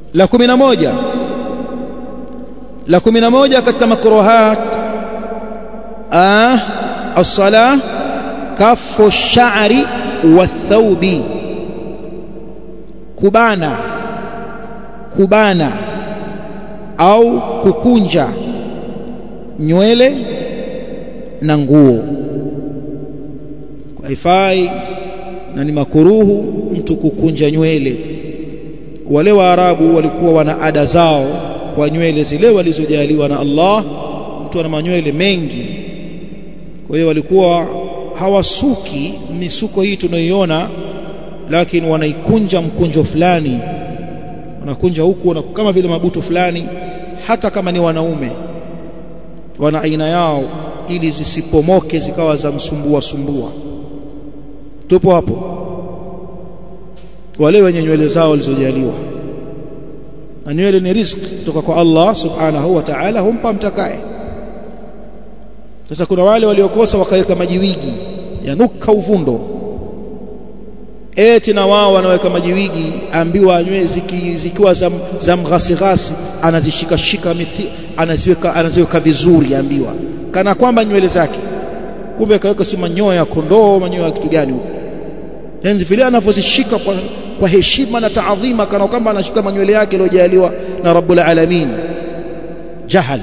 La 11 katika makruhat as-salah kafu ash-sha'ri wath-thawbi, kubana au kukunja nywele na nguo. Haifai na ni makuruhu mtu kukunja nywele. Wale Waarabu walikuwa wana ada zao kwa nywele zile walizojaliwa na Allah. Mtu ana manywele mengi, kwa hiyo walikuwa hawasuki misuko hii tunayoiona, lakini wanaikunja mkunjo fulani, wanakunja huku kama vile mabutu fulani. Hata kama ni wanaume wana aina yao, ili zisipomoke zikawa za sumbua. Tupo hapo, wale wenye nywele zao walizojaliwa. Na nywele ni riziki kutoka kwa Allah subhanahu wa ta'ala, humpa mtakaye. Sasa kuna wale waliokosa wakaweka majiwigi yanuka uvundo, eti na wao wanaweka majiwigi, ambiwa nywele zikiwa za mghasi anazishika anaziweka vizuri, ambiwa kana kwamba nywele zake, kumbe kaweka si manyoya ya kondoo, manyoya ya kitu gani huko. Henzi vile anavyozishika kwa heshima na taadhima, kana kwamba anashika manywele yake aliyojaliwa na Rabbul Alamin. Jahal.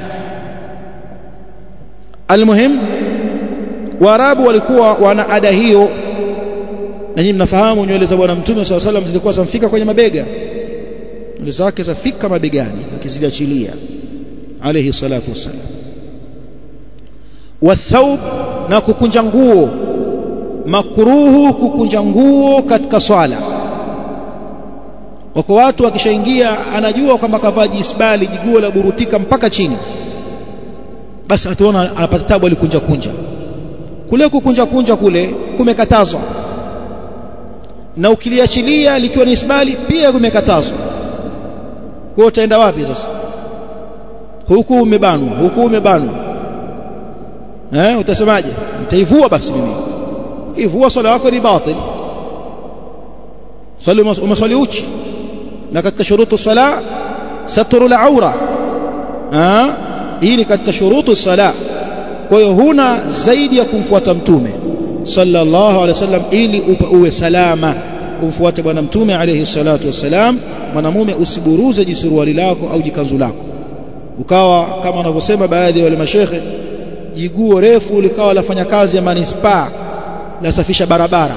Almuhim, Waarabu walikuwa wana ada hiyo, na nyinyi mnafahamu nywele za Bwana Mtume sallallahu alaihi wasallam zilikuwa zamfika kwenye mabega, nywele zake zafika mabegani akiziachilia alayhi salatu wasallam. Wathawb, na kukunja nguo. Makruhu kukunja nguo katika swala. Wako watu wakishaingia anajua kwamba kavaa jisbali, jiguo la burutika mpaka chini, basi ataona anapata tabu alikunja kule. Kukunja kule kumekatazwa, na ukiliachilia likiwa ni isbali pia kumekatazwa. Kwa utaenda wapi sasa? Huku umebanwa, utasemaje? Nitaivua basi mimi. Ukivua swala yako ni batil. Umeswali uchi, na katika shurutu sala satrul aura. Hii ni katika shurutu sala. Kwa hiyo huna zaidi ya kumfuata Mtume sallallahu alaihi wasallam ili uwe salama. Umfuate Bwana Mtume alayhi salatu wassalam. Mwanamume usiburuze jisuruali lako au jikanzu lako, ukawa kama wanavyosema baadhi ya wale mashekhe, jiguo refu likawa lafanya kazi ya manispaa, la safisha barabara.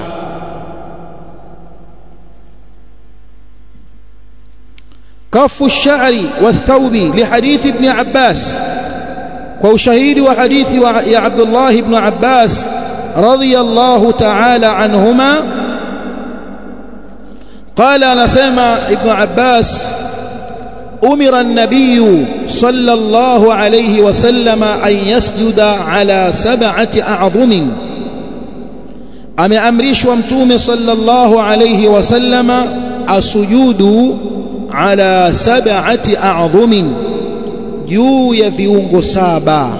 Kafu ash-sha'ri wath-thawbi lihadithi ibn Abbas, kwa ushahidi wa hadithi ya Abdullah ibn Abbas radiyallahu ta'ala anhuma. قال anasema Ibn Abbas, umira an-nabiy sallallahu alayhi wasallam an yasjuda ala sab'ati a'dhumin, ameamrishwa Mtume sallallahu alayhi wasallam asujudu ala sab'ati a'dhumin, juu ya viungo saba.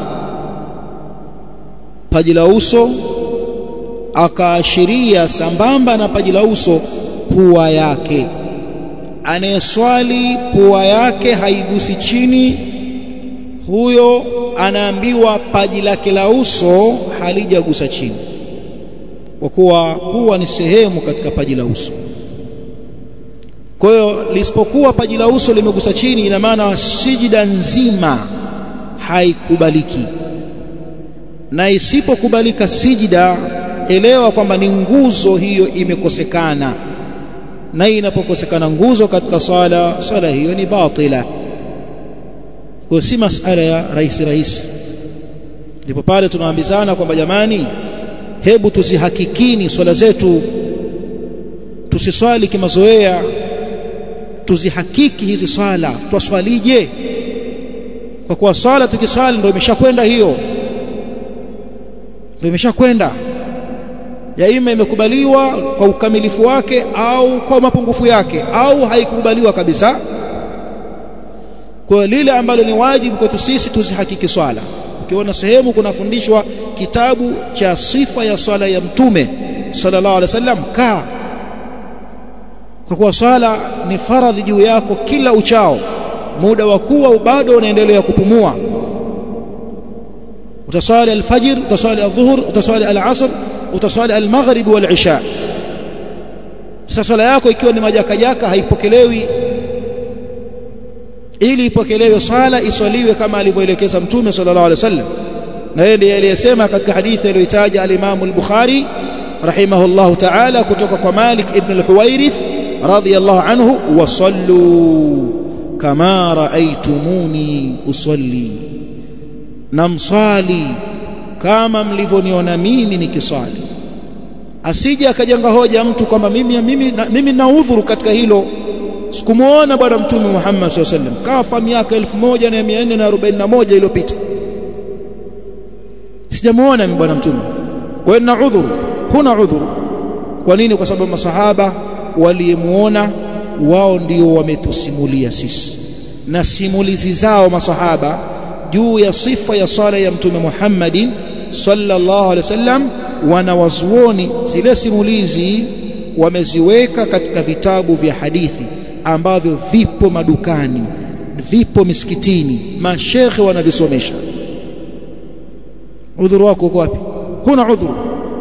Paji la uso, akaashiria sambamba na paji la uso pua yake. Anayeswali pua yake haigusi chini, huyo anaambiwa paji lake la uso halijagusa chini, kwa kuwa pua ni sehemu katika paji la uso. Kwa hiyo lisipokuwa paji la uso limegusa chini, ina maana sijida nzima haikubaliki. Na isipokubalika sijida, elewa kwamba ni nguzo hiyo imekosekana, na inapokosekana nguzo katika swala hiyo ni batila. Kwa si masala ya rahisi. Ndipo pale tunaambizana kwamba jamani, hebu tuzihakikini swala zetu, tusiswali kimazoea, tuzihakiki hizi swala twaswalije. Kwa kuwa swala tukiswali ndio imeshakwenda, hiyo ndio imeshakwenda, ya ima imekubaliwa kwa ukamilifu wake au kwa mapungufu yake, au haikubaliwa kabisa. Kwa lile ambalo ni wajibu kwetu sisi tuzihakiki swala. Ukiona sehemu kunafundishwa kitabu cha sifa ya swala ya Mtume sallallahu alaihi wasallam, kwa kuwa swala ni faradhi juu yako kila uchao, muda wa kuwa bado unaendelea kupumua. Utaswali alfajr, utaswali adhuhur, utaswali alasr, utaswali almaghrib walisha. Sasa swala yako ikiwa ni majakajaka haipokelewi. Ili ipokelewe swala iswaliwe kama alivyoelekeza Mtume sallallahu alaihi wasallam, na yeye ndiye aliyesema katika hadithi aliyotaja al-Imam al-Bukhari rahimahullahu ta'ala kutoka kwa Malik ibn al-Huwairith radiyallahu anhu, wasallu kama raaitumuni usalli, namsali kama mlivyoniona mimi nikiswali. Asije akajenga hoja mtu kwamba mimi na udhuru katika hilo, sikumuona bwana Mtume Muhammad sallallahu alaihi wasallam, kafa miaka 1441 iliyopita, sijamuona mimi bwana Mtume, kwa hiyo na udhuru. Huna udhuru. Kwa nini? Kwa sababu masahaba walimuona wao ndio wametusimulia sisi, na simulizi zao masahaba juu ya sifa ya sala ya Mtume Muhammadin sallallahu alaihi wasallam, wanawazuoni zile simulizi wameziweka katika vitabu vya hadithi ambavyo vipo madukani, vipo misikitini, mashekhe wanavisomesha. Udhuru wako uko wapi? Huna udhuru.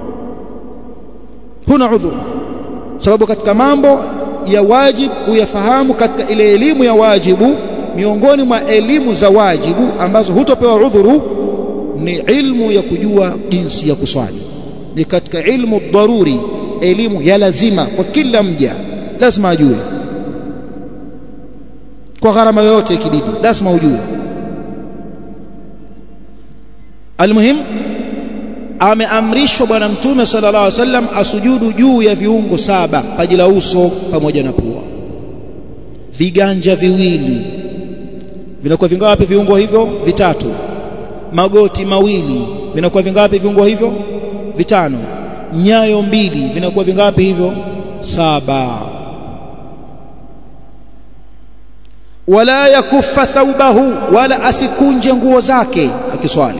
Huna udhuru. Sababu katika mambo ya wajibu uyafahamu katika ile elimu ya wajibu, miongoni mwa elimu za wajibu ambazo hutopewa udhuru ni ilmu ya kujua jinsi ya kuswali. Ni katika ilmu daruri, elimu ya lazima kwa kila mja, lazima ajue. Kwa gharama yoyote ikibidi lazima ujue. Almuhim, ameamrishwa bwana Mtume sallallahu alaihi wasallam asujudu juu ya viungo 7, paji la uso pamoja na pua. Viganja viwili vinakuwa vingapi viungo hivyo? 3. Magoti mawili vinakuwa vingapi viungo hivyo? 5. Nyayo 2 vinakuwa vingapi hivyo? 7. Wala yakuffa thawbahu, wala asikunje nguo zake akiswali,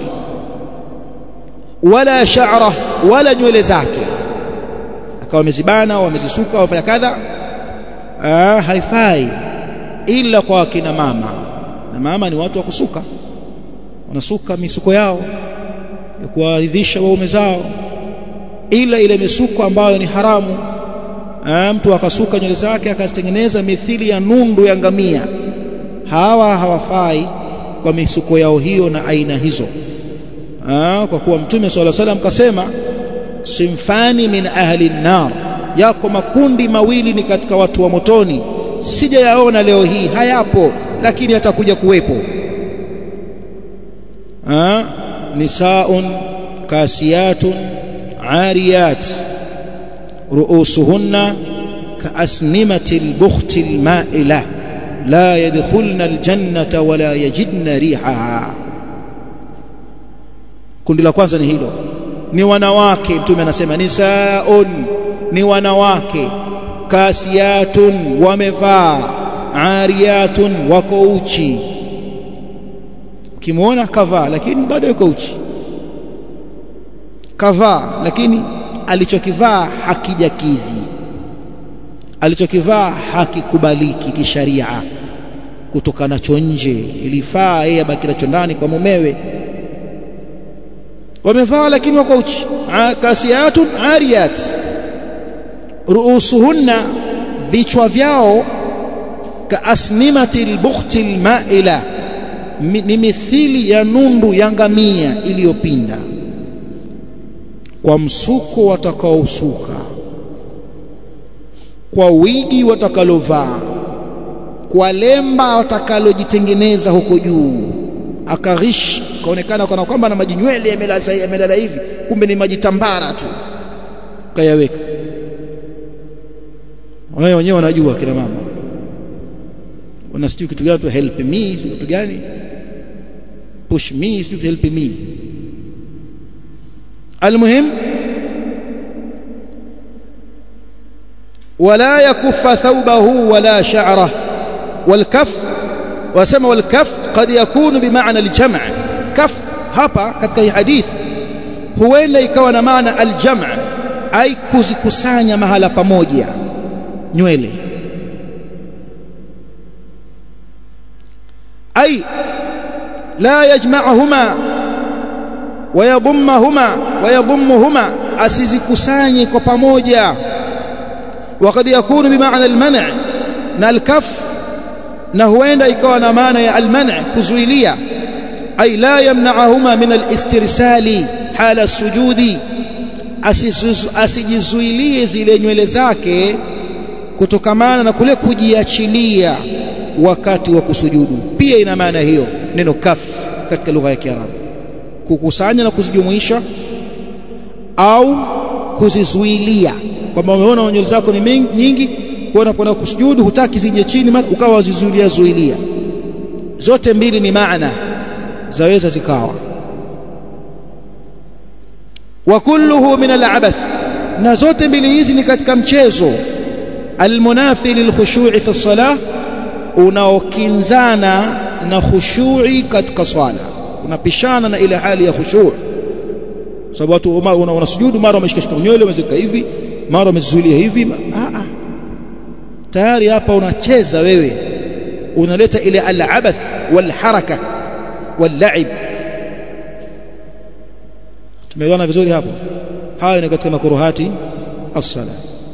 wala sha'ra, wala nywele zake akawa amezibana au amezisuka au fanya kadha, haifai ila kwa kina mama. Na mama ni watu wa kusuka, wanasuka misuko yao ya kuwaridhisha waume zao, ila ile misuko ambayo ni haramu. Mtu akasuka nywele zake akazitengeneza mithili ya nundu ya ngamia, hawafai kwa misuko yao hiyo na aina hizo. Kwa kuwa Mtume sallallahu alaihi wasallam kasema simfani min ahli an-nar, yako makundi mawili ni katika watu wa motoni. Sijayaona leo hii, hayapo, lakini atakuja kuwepo. Nisaun kasiyatun ariyat ruusuhunna kaasnimatil bukhtil ma'ila la yadkhulna aljannata wala yajidna rihaha. Kundi la kwanza ni hilo, ni wanawake. Mtume anasema nisaun, ni wanawake, kasiyatun, wamevaa, ariyatun, wako uchi. Ukimuona kavaa lakini bado yuko uchi, kavaa lakini alichokivaa hakijakidhi, alichokivaa hakikubaliki kisharia, kutoka nacho nje. Ilifaa yeye abaki nacho ndani kwa mumewe. Wamevaa lakini wako uchi. Kasiyatun ariyat ruusuhunna, vichwa vyao kaasnimatil bukhtil ma'ila, ni mithili ya nundu ya ngamia iliyopinda. Kwa msuko watakaosuka, kwa wigi watakalovaa, kwa lemba watakalojitengeneza huko juu, akaghish kaonekana kana kwamba na maji nywele yamelala hivi, kumbe ni maji tambara tu kayaweka. Wao wenyewe wanajua, kina mama wanasijui kitu gani tu, help me, kitu gani push me, help me. Almuhim, wala yakuffa thawbahu wala sha'ra. Walkaf, wasema walkaf qad yakunu bimaana aljam'. Kaf hapa katika hii hadithi huenda ikawa na maana aljam', ai kuzikusanya mahala pamoja nywele, ay la yajma'uhuma ويضمهما asizikusanye kwa pamoja. وقد يكون بمعنى المنع na الكف na huenda ikawa na maana ya al-man' kuzuilia, ay la yamna'uhuma min al-istirsali hala sujudi, asijizuilie zile nywele zake kutokamana na kule kujiachilia wakati wa kusujudu. Pia ina maana hiyo neno kaf katika lugha ya Kiarabu, kukusanya na kuzijumuisha au kuzizuilia, kwamba umeona nywele zako ni nyingi, kwa unapoenda kusujudu hutaki zije chini ukawa wazizuilia. Zote mbili ni maana zaweza zikawa. Wa kulluhu min al-abath, na zote mbili hizi ni katika mchezo almunafi lilkhushu'i fi as-salah, unaokinzana na khushu'i katika swala, unapishana na ile hali ya khushu'. Sababu watu unasujudu mara umeshikashika nywele umezika hivi, mara umezuilia hivi, tayari hapa unacheza wewe, unaleta ile al-abath wal haraka wal la'ib. Tumeona vizuri hapo. Hayo ni katika makruhati as-salah.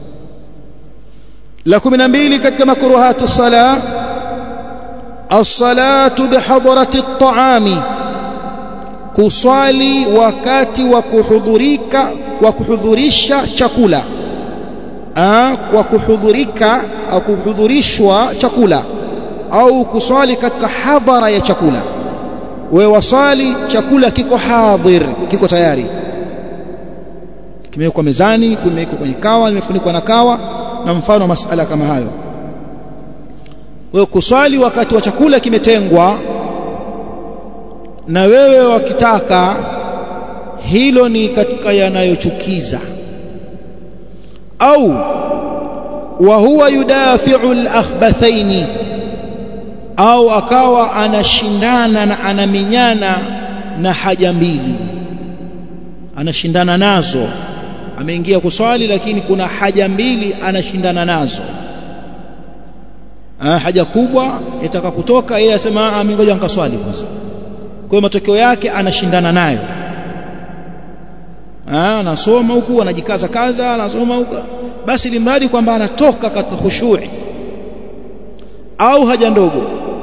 La 12 katika makruhati as-salah, as-salatu bihadrati at-ta'ami, kuswali wakati wa kuhudhurisha chakula. Kwa kuhudhurika au kuhudhurishwa chakula, au kuswali katika hadhara ya chakula. Wewe wasali chakula kiko hadhir, kiko tayari, kimewekwa mezani, kimewekwa kwenye kawa, limefunikwa na kawa na mfano wa masala kama hayo. Wewe kuswali wakati wa chakula kimetengwa, na wewe wakitaka, hilo ni katika yanayochukiza. Au wa huwa yudafi'u al-akhbathaini, au akawa anashindana na anaminyana na haja mbili, anashindana nazo. Ameingia kuswali lakini kuna haja mbili anashindana nazo. Haja kubwa itaka kutoka, yeye asema ngoja nikaswali kwanza. Kwa matokeo yake anashindana nayo. Anasoma huku, anajikaza kaza, anasoma huku, basi limradi kwamba anatoka katika khushu'i. Au haja ndogo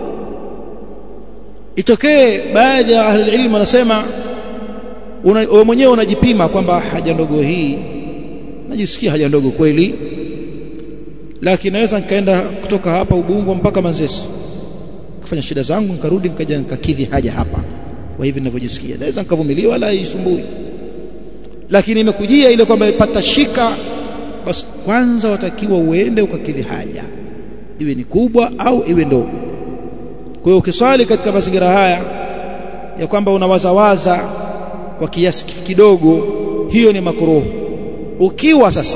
itokee, baadhi ya ahli ilmu wanasema wewe mwenyewe unajipima kwamba haja ndogo hii, najisikia haja ndogo kweli, lakini naweza nikaenda kutoka hapa Ubungo mpaka Manzese kufanya shida zangu, nikarudi nikaja nikakidhi haja hapa kwa hivi ninavyojisikia, naweza nikavumilia wala haisumbui. Lakini imekujia ile kwamba ipata shika, basi kwanza watakiwa uende ukakidhi haja, iwe ni kubwa au iwe ndogo. Kwa hiyo ukiswali katika mazingira haya ya kwamba unawazawaza kwa kiasi kidogo, hiyo ni makruh. Ukiwa sasa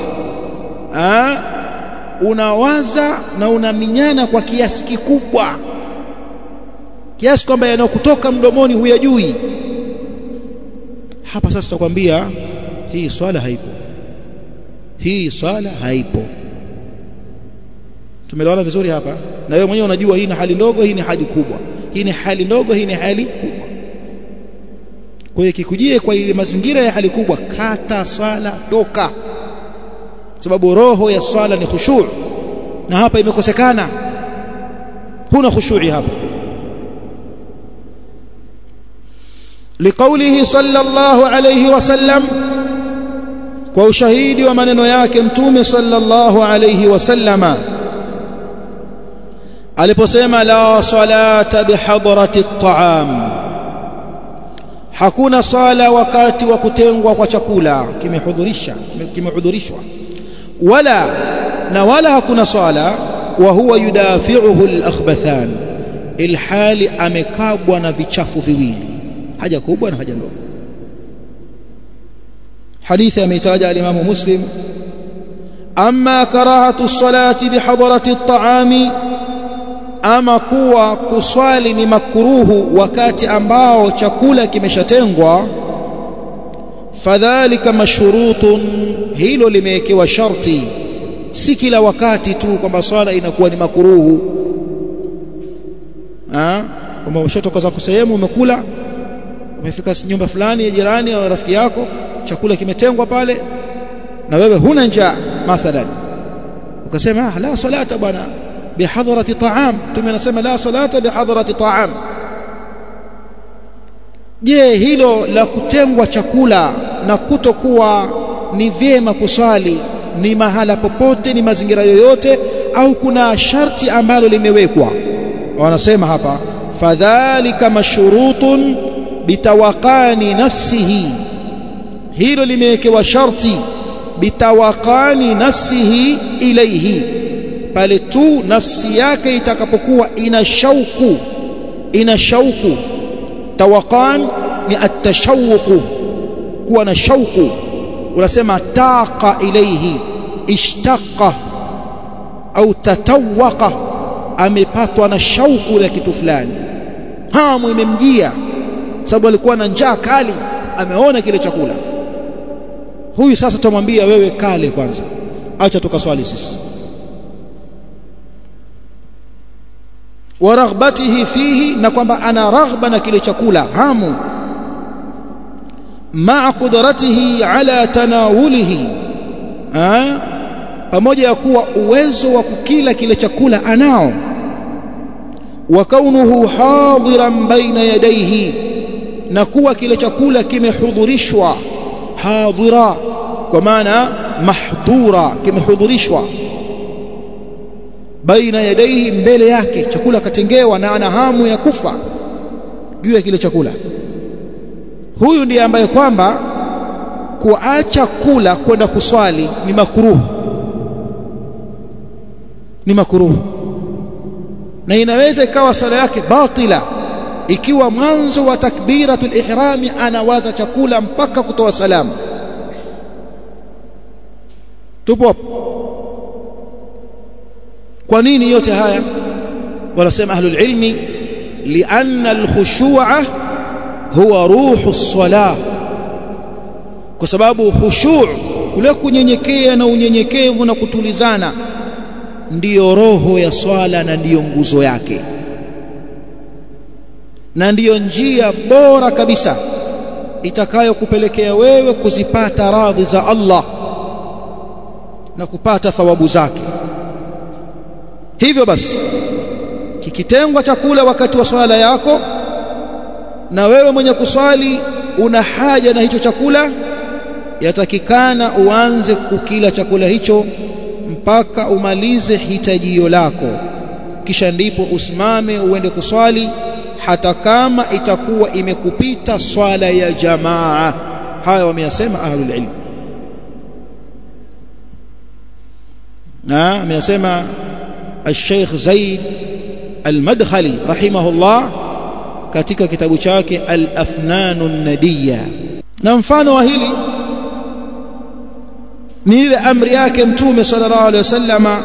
unawaza na unaminyana kwa kiasi kikubwa, kiasi kwamba yanayokutoka mdomoni huyajui, hapa sasa tutakwambia hii swala haipo, hii swala haipo. Tumeelewana vizuri hapa? Na wewe mwenyewe unajua hii ni hali ndogo, hii ni hali kubwa, hii ni hali ndogo, hii ni hali kubwa. Kwa hiyo kikujie kwa ile mazingira ya hali kubwa, kata swala, toka, sababu roho ya swala ni khushu', na hapa imekosekana, huna khushu'i hapa. Liqaulihi sallallahu alayhi wasallam, kwa ushahidi wa maneno yake Mtume sallallahu alayhi wasallama aliposema la salata bihadrati at-ta'am, hakuna sala wakati wa kutengwa kwa chakula kimehudhurishwa, wala hakuna sala wa huwa yudafi'uhu al-akhbathan, ilhali amekabwa na vichafu viwili, haja kubwa na haja ndogo. Hadithi ameitaja al-Imam Muslim. Amma karahatu as-salati bihadrati at-ta'ami, ama kuwa kuswali ni makruhu wakati ambao chakula kimeshatengwa, fadhalika mashrutun, hilo limewekewa sharti. Si kila wakati tu kwamba swala inakuwa ni makruhu. kama umeshatoka zako sehemu umekula, umefika nyumba fulani ya jirani au rafiki yako, chakula kimetengwa pale na wewe huna njaa mathalan, ukasema la salata bwana bihadrati ta'am. Mtume anasema la salata bihadrati ta'am. Je, hilo la kutengwa chakula na kutokuwa ni vyema kuswali ni mahala popote, ni mazingira yoyote, au kuna sharti ambalo limewekwa? Wanasema hapa fadhalika mashrutun bitawaqani nafsihi, hilo limewekewa sharti bitawaqani nafsihi ilayhi, pale tu nafsi yake itakapokuwa ina shauku. Tawaqan ni atashawuqu, kuwa na shauku. Unasema taqa ilayhi, ishtaqa au tatawaqa, amepatwa na shauku ya kitu fulani, hamu imemjia sababu alikuwa na njaa kali, ameona kile chakula. Huyu sasa tutamwambia wewe kale kwanza, acha tukaswali sisi. Wa raghbatihi fihi, na kwamba ana raghba na kile chakula, hamu. Ma'a qudratihi ala tanawulihi, pamoja ya kuwa uwezo wa kukila kile chakula anao. Wa kaunuhu hadiran baina yadayhi, na kuwa kile chakula kimehudhurishwa. Hadira kwa maana mahdura, kimehudhurishwa. Baina yadayhi, mbele yake chakula katengewa, na ana hamu ya kufa juu ya kile chakula. Huyu ndiye ambaye kwamba kuacha kula kwenda kuswali ni makruh, na inaweza ikawa sala yake batila ikiwa mwanzo wa takbiratul ihrami anawaza chakula mpaka kutoa salamu. Tupo. Kwa nini yote haya? Wanasema ahlul ilmi lianna alkhushu'a huwa ruhu as-salah, kwa sababu khushu' kule kunyenyekea na unyenyekevu na kutulizana ndiyo roho ya swala na ndiyo nguzo yake, na ndiyo njia bora kabisa itakayokupelekea wewe kuzipata radhi za Allah na kupata thawabu zake. Hivyo basi kikitengwa chakula wakati wa swala yako na wewe mwenye kuswali una haja na hicho chakula, yatakikana uanze kukila chakula hicho mpaka umalize hitajio lako, kisha ndipo usimame uende kuswali, hata kama itakuwa imekupita swala ya jamaa. Haya wameyasema ahlul ilm, na ameyasema الشيخ زيد المدخلي رحمه الله katika kitabu chake Al-Afnan an-Nadiyya. Na mfano wa hili ni ile amri yake Mtume sallallahu alaihi wasallama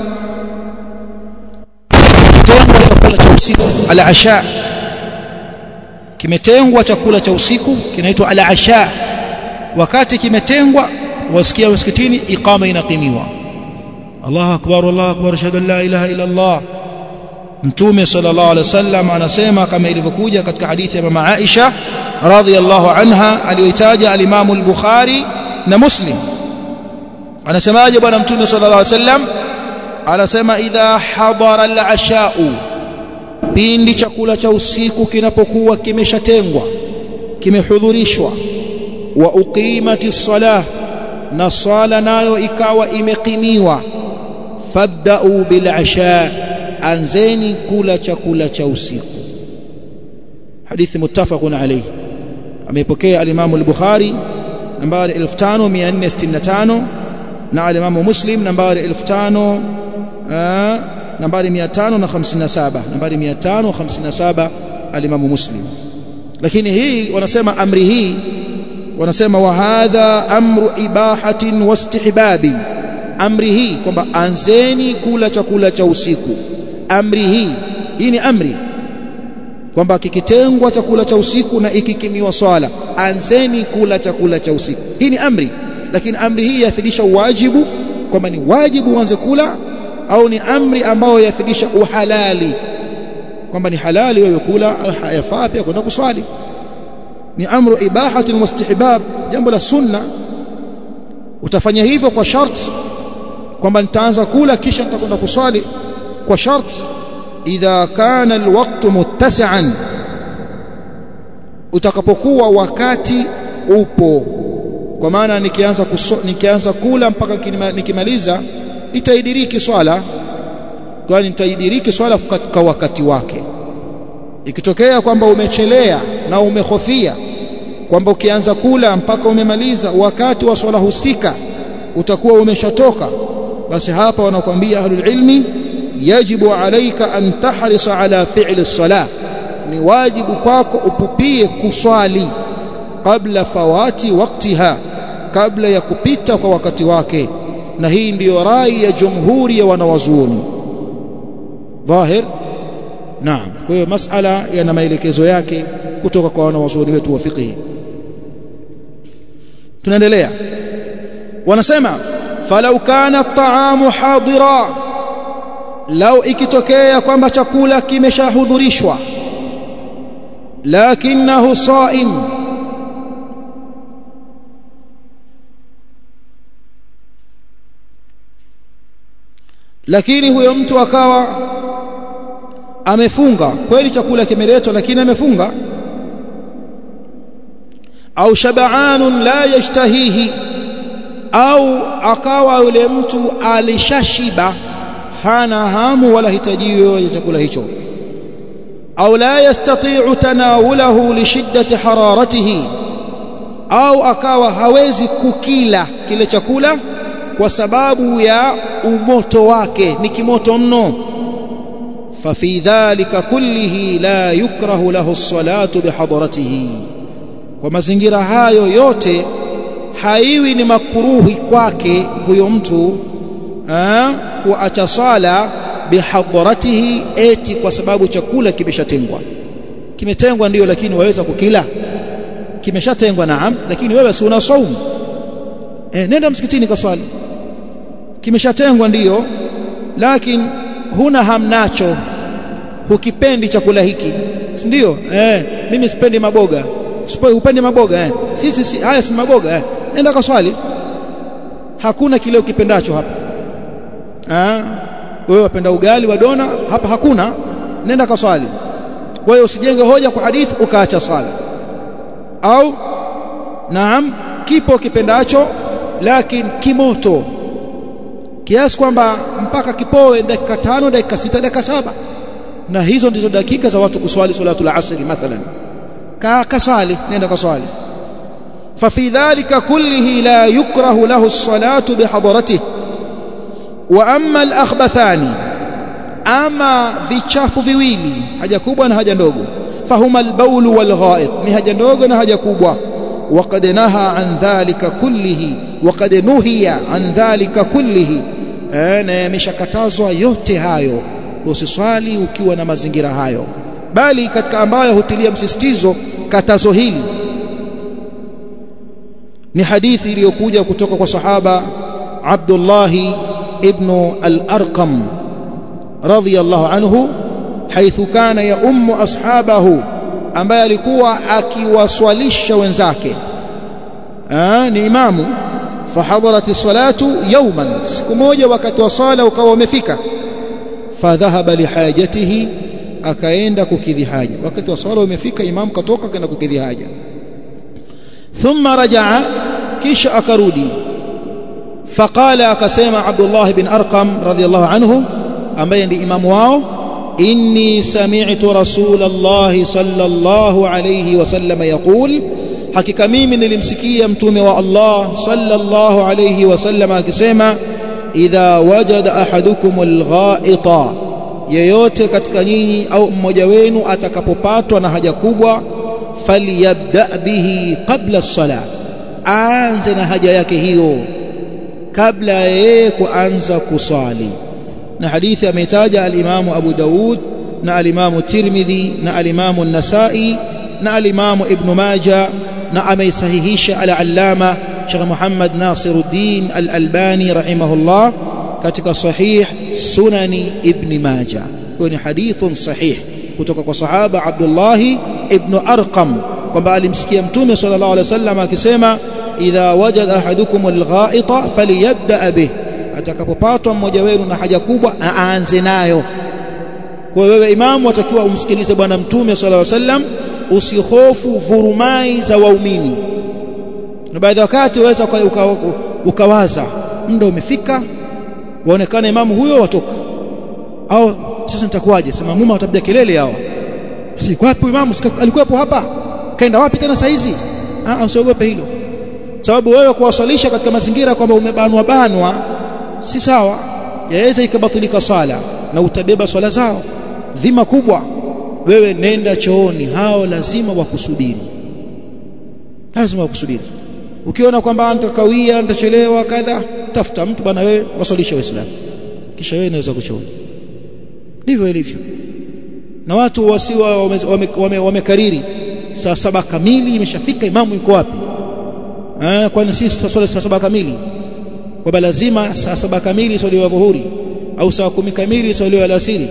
kitengwa chakula cha usiku, al-asha. Kimetengwa chakula cha usiku kinaitwa al-asha. Wakati kimetengwa, wasikia msikitini iqama inaqimiwa, Allahu akbar, Allahu akbar, ashhadu an la ilaha illa Allah. Mtume sallallahu alaihi wasallam anasema kama ilivyokuja katika hadithi ya mama Aisha radhiyallahu anha aliyoitaja al-Imam al-Bukhari na Muslim. Anasemaje bwana Mtume sallallahu alaihi wasallam? Anasema idha hadara al-asha'u, pindi chakula cha usiku kinapokuwa kimeshatengwa, kimehudhurishwa, wa uqimatis salah, na sala nayo ikawa imekimiwa, fabda'u bil asha, anzeni kula chakula cha usiku. Hadithi muttafaqun alayhi, amepokea al-Imam al-Bukhari nambari 5465 na al-Imam Muslim nambari 557 al-Imam Muslim. Lakini hii wanasema amri hii, wanasema wa hadha amru ibahatin wastihbabi, amri hii kwamba anzeni kula chakula cha usiku. Amri hii ni amri kwamba kikitengwa chakula cha usiku na ikikimiwa swala, anzeni kula chakula cha usiku. Hii ni amri, lakini amri hii yafidisha wajibu kwamba ni wajibu uanze kula, au ni amri ambayo yafidisha uhalali kwamba ni halali wewe kula, hayafaa pia kwenda kuswali. Ni amru ibahatin wa istihbab, jambo la sunna. Utafanya hivyo kwa sharti kwamba nitaanza kula kisha nitakwenda kuswali, kwa sharti idha kana alwaqtu muttasi'an, utakapokuwa wakati upo. Kwa maana nikianza kula mpaka nikimaliza nitaidiriki swala, kwani nitaidiriki swala katika wakati wake. Ikitokea kwamba umechelea na umehofia kwamba ukianza kula mpaka umemaliza wakati wa swala husika utakuwa umeshatoka, basi hapa wanakuambia ahlul ilmi, yajibu alayka an tahrisa ala fi'li as-salah, ni wajibu kwako upupie kuswali kabla fawati waktiha, kabla ya kupita kwa wakati wake. Na hii ndiyo rai ya jumhuri ya wanawazuoni dhahir. Naam, kwa hiyo masala yana maelekezo yake kutoka kwa wanawazuoni wetu wa fiqh. Tunaendelea, wanasema falau kana at-ta'amu hadira, lau ikitokea kwamba chakula kimeshahudhurishwa lakinahu sa'im, lakini huyo mtu akawa amefunga kweli, chakula kimeletwa lakini amefunga. Au shab'anun la yashtahihi, au akawa yule mtu alishashiba, hana hamu wala hitajio ya chakula hicho. Au la yastati'u tanawulahu li shiddati hararatihi, au akawa hawezi kukila kile chakula kwa sababu ya umoto wake, ni kimoto mno. Fafi dhalika kullihi la yukrahu lahu as-salatu bihadaratihi, kwa mazingira hayo yote haiwi ni makruhi kwake huyo mtu kuacha sala bihadaratihi, eti kwa sababu chakula kimeshatengwa. Kimetengwa ndiyo, lakini waweza kukila. Kimeshatengwa naam, lakini wewe si una saumu, nenda msikitini kaswali. Kimeshatengwa ndiyo, lakini huna hamnacho, hukipendi chakula hiki, si ndio? Mimi sipendi maboga. Upendi maboga? Sisi haya si maboga. Nenda kaswali, hakuna kile ukipendacho hapa. Wewe wapenda ugali wa dona, hapa hakuna, nenda kaswali. Wewe usijenge hoja kwa hadithi ukaacha swala. Au naam, kipo kipendacho lakini kimoto, kiasi kwamba mpaka kipoe dakika 5, dakika 6, dakika 7, na hizo ndizo dakika za watu kuswali salatul asr mathalan. Kasali, nenda kaswali. Fafi dhalika kullihi la yukrahu lahu as-salatu bihadaratihi. Wa amma al-akhbathani, ama vichafu viwili, haja kubwa na haja ndogo, fahuma al-bawl wal-gha'it, ni haja ndogo na haja kubwa. وقد نهى عن ذلك كله وقد نهي عن ذلك كله, na yameshakatazwa yote hayo, usiswali ukiwa na mazingira hayo. Bali katika ambayo hutilia msisitizo katazo hili ni hadithi iliyokuja kutoka kwa sahaba Abdullah ibn al-Arqam radhiyallahu anhu, haithu kana ya ummu ashabahu, ambaye alikuwa akiwaswalisha wenzake, ni imamu. Fahadarat salatu yawman, siku moja wakati wa sala ukawa umefika. Fadhahaba lihajatihi, akaenda kukidhi haja. Wakati wa sala umefika, imamu katoka kaenda kukidhi haja. Thumma rajaa, kisha akarudi. Faqala, akasema Abdullah ibn Arqam radhiyallahu anhu, ambaye ndi imamu wao, inni sami'tu Rasulullah sallallahu alayhi wasallam yaqul, hakika mimi nilimsikia mtume wa Allah sallallahu alayhi wasallam akisema, idha wajada ahadukum al-gha'ita, yeyote katika nyinyi au mmoja wenu atakapopatwa na haja kubwa, falyabda bihi qabla as-salah, aanze na haja yake hiyo kabla yeye kuanza kusali. Na hadithi ameitaja al-Imamu Abu Daud na al-Imamu Tirmidhi na al-Imamu An-Nasa'i na al-Imamu Ibn Majah, na ameisahihisha al-Allama Sheikh Muhammad Nasiruddin al-Albani rahimahullah katika sahih Sunani Ibn Majah. Kwa ni hadithun sahih, kutoka kwa sahaba Abdullah ibn Arqam kwamba alimsikia mtume sallallahu alaihi wasallam akisema idha wajada ahadukum algha'ita falyabda bih, atakapopatwa mmoja wenu na haja kubwa aanze nayo. Kwa wewe imamu watakiwa umsikilize bwana mtume sallallahu alaihi wasallam, usihofu vurumai za waumini. Na baadhi ya wakati waweza ukawaza muda umefika, waonekana imamu huyo watoka, au sasa nitakuwaje, sema mama watapiga kelele hao, si kwapi imamu alikuwepo hapa, kaenda wapi tena saa hizi? Usiogope hilo, sababu wewe kuwasalisha katika mazingira kwamba umebanwa si sawa, yaweza ikabatilika sala na utabeba swala zao dhima kubwa. Wewe nenda chooni, hao lazima wakusubiri, lazima wakusubiri. Ukiona kwamba nitakawia, nitachelewa kadha, tafuta mtu bwana, wewe wasalisha Waislamu, kisha wewe unaweza kuchooni. Ndivyo ilivyo. Na watu wasiwa wamekariri saa 7 kamili imeshafika, imamu yuko wapi? Kwani sisi tuswali saa 7 kamili? Kwa lazima saa 7 kamili swaliwa dhuhuri au saa 10 kamili swaliwa alasiri?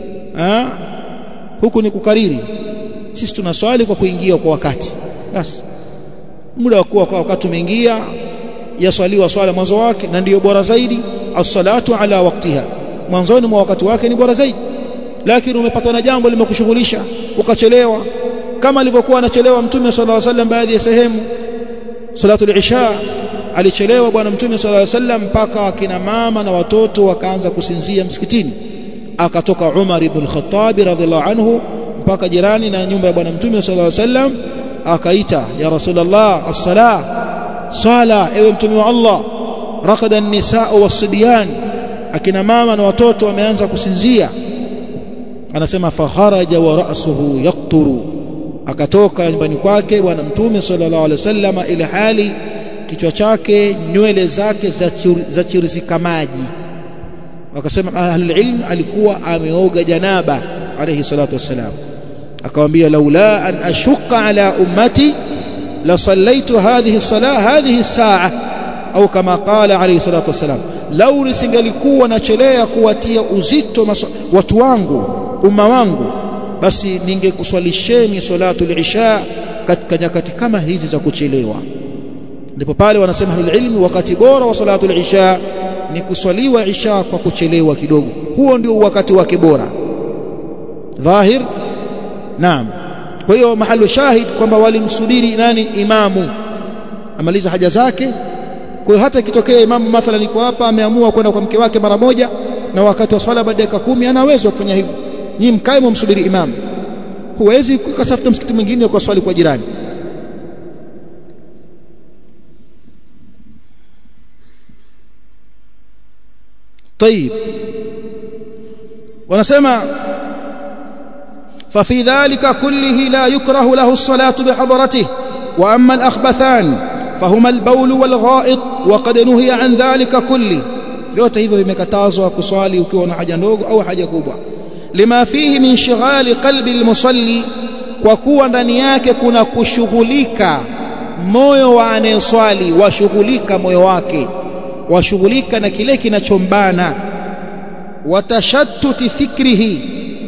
Huku ni kukariri. Sisi tunaswali kwa kuingia kwa wakati. Basi muda wa kuwa kwa wakati umeingia, yaswaliwa swala mwanzo wake, na ndiyo bora zaidi. As-salatu ala waqtiha, mwanzoni mwa wakati wake ni bora zaidi. Lakini umepatwa na jambo limekushughulisha ukachelewa, kama alivyokuwa anachelewa mtume sallallahu alaihi wasallam baadhi ya sehemu. Salatul Isha alichelewa bwana mtume sallallahu alaihi wasallam mpaka akina mama na watoto wakaanza kusinzia msikitini. Akatoka Umar ibn al-Khattab radhiallahu anhu mpaka jirani na nyumba ya bwana mtume sallallahu alaihi wasallam, akaita ya Rasulullah, as-salah, sala ewe mtume wa Allah. Raqada an-nisaa was-sibyan, akina mama na watoto wameanza kusinzia. Anasema faharaja wa ra'suhu yaqturu, akatoka nyumbani kwake bwana mtume sallallahu alaihi wasallam ile hali kichwa chake nywele zake za chirizika maji. Wakasema ahlul ilm alikuwa ameoga janaba alayhi salatu wassalam. Akamwambia laula an ashqa ala ummati la sallaitu hadhihi as-salah hadhihi as-sa'a, au kama qala alayhi salatu wassalam, lau nisingalikuwa nachelea kuwatia uzito watu wangu, umma wangu, basi ningekuswalisheni salatul isha katika nyakati kama hizi za kuchelewa. Ndipo pale wanasema ahlul ilmi wakati bora wa salatul isha ni kuswaliwa isha kwa kuchelewa kidogo. Huo ndio wakati wake bora dhahir. Naam. Kwa hiyo mahali shahid kwamba walimsubiri nani? Imamu amaliza haja zake. Kwa hiyo hata ikitokea imamu mathalan yuko hapa ameamua kwenda kwa mke wake mara moja, na wakati wa swala baada ya dakika 10 ana uwezo kufanya hivyo, nyinyi mkae mumsubiri imamu. Huwezi kukasafuta msikiti mwingine kwa swali kwa jirani. طيب, wanasema ففي ذلك كله لا يكره له الصلاة بحضرته. وأما الأخبثان فهما البول والغائط وقد نهي عن ذلك كله. vyote hivyo vimekatazwa kuswali ukiwa na haja ndogo au haja kubwa. lima fihi min shighali qalbi almusalli, kwa kuwa ndani yake kuna kushughulika moyo wa anayeswali, washughulika moyo wake, washughulika na kile kinachombana. watashattuti fikrihi,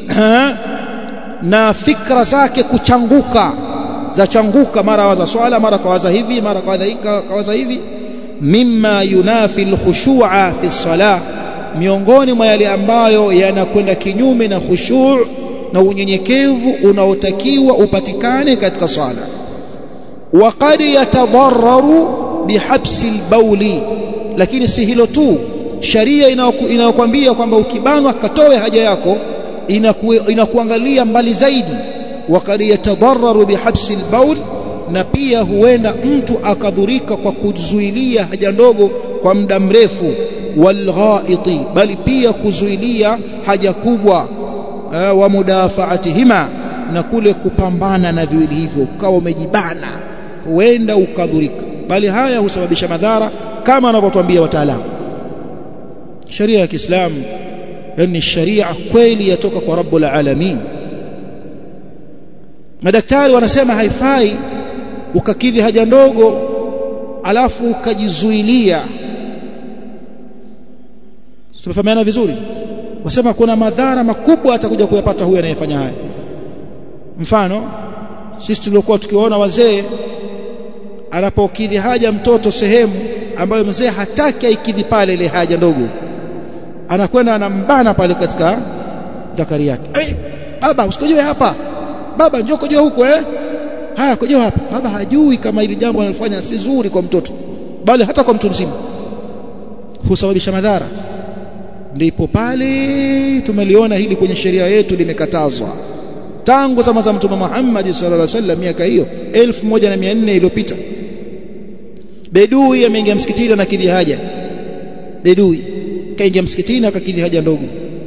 na fikra zake kuchanguka, za changuka, mara waza swala, mara kawaza hivi, mara kawaza hivi. mimma yunafi alkhushu'a fi salah, miongoni mwa yale ambayo yanakwenda kinyume na khushu' na unyenyekevu unaotakiwa upatikane katika sala. wa qad yatadarraru bihabsi albawli, lakini si hilo tu, sharia inayokuambia kwamba ukibanwa katoe haja yako inakuangalia mbali zaidi. wa qad yatadarraru bihabsi albawl, na pia huenda mtu akadhurika kwa kuzuilia haja ndogo kwa muda mrefu. walghaiti, bali pia kuzuilia haja kubwa. wa mudafaatihima, na kule kupambana na viwili hivyo, ukawa umejibana, huenda ukadhurika. Bali haya husababisha madhara kama wanavyotuambia wataalamu. Sharia ya Kiislamu ni sharia kweli yatoka kwa Rabbul Alamin. Madaktari wanasema haifai ukakidhi haja ndogo alafu ukajizuilia. Tumefahamiana vizuri? Wasema kuna madhara makubwa atakuja kuyapata huyu anayefanya haya. Mfano sisi tulikuwa tukiona wazee anapokidhi haja mtoto sehemu ambayo mzee hataki aikidhi pale ile haja ndogo, anakwenda anambana pale katika dhakari yake. Hey, baba usikojoe hapa, baba njoo kojoa huko haya kojoa hapa. Baba hajui kama ile jambo analofanya si zuri kwa mtoto, bali hata kwa mtu mzima husababisha madhara. Ndipo pale tumeliona hili kwenye sheria yetu limekatazwa tangu zama za Mtume Muhammad sallallahu alaihi wasallam, miaka hiyo 1400 iliyopita. Bedui ameingia msikitini na kidhi haja. Bedui kaingia msikitini akakidhi haja ndogo.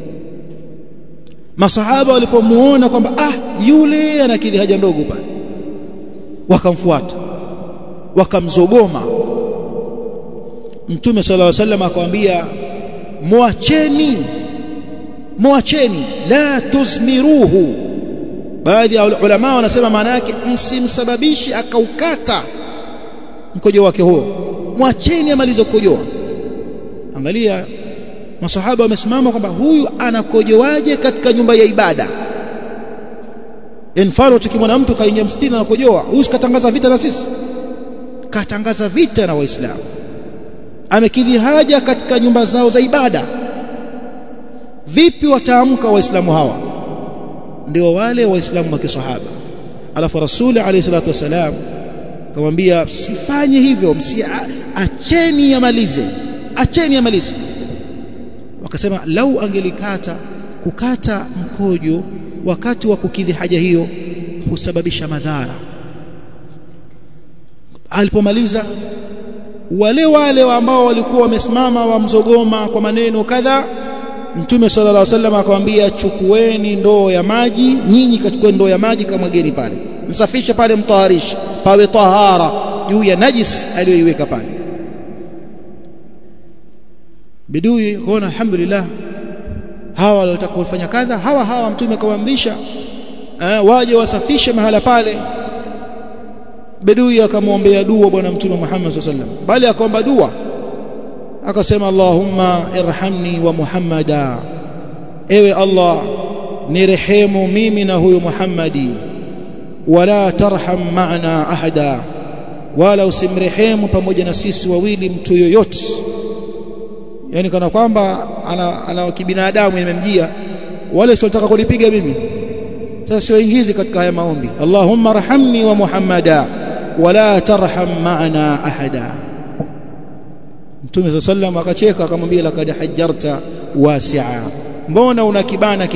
Masahaba walipomuona kwamba yule anakidhi haja ndogo pale, wakamfuata wakamzogoma. Mtume sallallahu alaihi wasallam akamwambia, muacheni la tuzmiruhu. Baadhi ya ulama wanasema maana yake msimsababishi akaukata mkojo wake huo, muacheni amalize kukojoa. Angalia masahaba wamesimama kwamba huyu anakojoaje katika nyumba ya ibada. Mfano tukimwona mtu kaingia msikitini na anakojoa, huyu katangaza vita na sisi, katangaza vita na Waislamu. Amekidhi haja katika nyumba zao za ibada. Vipi wataamka Waislamu hawa? Ndio wale Waislamu wa kisahaba. Alafu Rasuli alayhi salatu wasalam akamwambia, msifanye hivyo, acheni yamalize. Wakasema lau kukata mkojo wakati wa kukidhi haja hiyo husababisha madhara. Alipomaliza, wale ambao walikuwa wamesimama wamzogoma kwa maneno kadha, Mtume sallallahu alaihi wasallam akamwambia, chukueni ndoo ya maji, nyinyi kachukue ndoo ya maji kamwageni pale, msafishe pale, mtaharishe pawe tahara juu ya najis aliyoiweka pale. Bedui kuona alhamdulillah hawa walitaka kufanya kadha, hawa Mtume akawaamrisha waje wasafishe mahala pale. Bedui akamwombea dua bwana Mtume Muhammad sallallahu alaihi wasallam, bali akaomba dua akasema, Allahumma irhamni wa Muhammada, ewe Allah nirehemu mimi na huyu Muhammadi, wala tarham ma'ana ahada, wala usimrehemu pamoja na sisi wawili mtu yoyote. Yani kana kwamba ana kibinadamu nimemjia, wale sio nataka kunipiga mimi. Sasa siwaingizi katika haya maombi. Allahumma arhamni wa Muhammada wala tarham ma'ana ahada. Mtume sallallahu akacheka akamwambia, laqad hajjarta wasi'a, mbona unakibana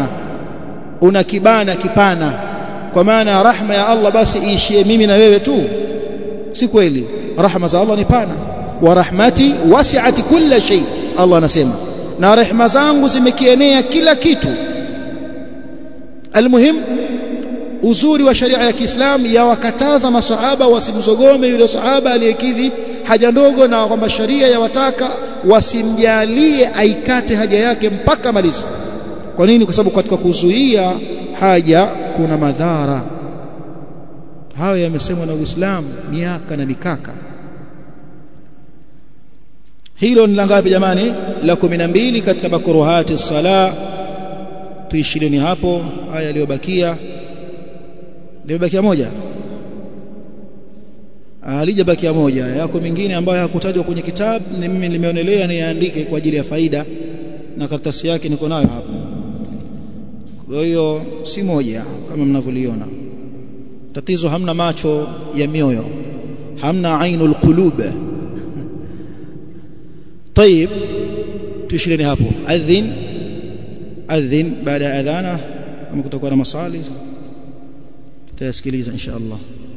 kipana, kwa maana rahma ya Allah basi iishie mimi na wewe tu? Si kweli, rahma za Allah ni pana. Wa rahmati wasi'at kulla shay, Allah anasema, na rehema zangu zimekienea kila kitu. Almuhim, uzuri wa sharia ya Kiislamu yawakataza masahaba wasimzogome yule sahaba aliyekidhi haja ndogo, na kwamba sharia yawataka wasimjalie aikate haja yake mpaka malizi. Kwa nini? Kwa sababu katika kuzuia haja kuna madhara. Hayo yamesemwa na Uislamu miaka na mikaka. Hilo ni la ngapi jamani? La 12 katika makruhati sala. Tuishileni hapo. Haya yaliyobakia, moja, alijabakia moja. Yako mingine ambayo hakutajwa kwenye kitabu, ni mimi nimeonelea niandike kwa ajili ya faida, na karatasi yake niko nayo hapa. Kwa hiyo si moja kama mnavyoliona. Tatizo hamna macho ya mioyo, hamna ainul qulub. طيب tuishileni hapo. adhin baada ya adhana, kama kutakuwa na maswali tutayasikiliza insha Allah.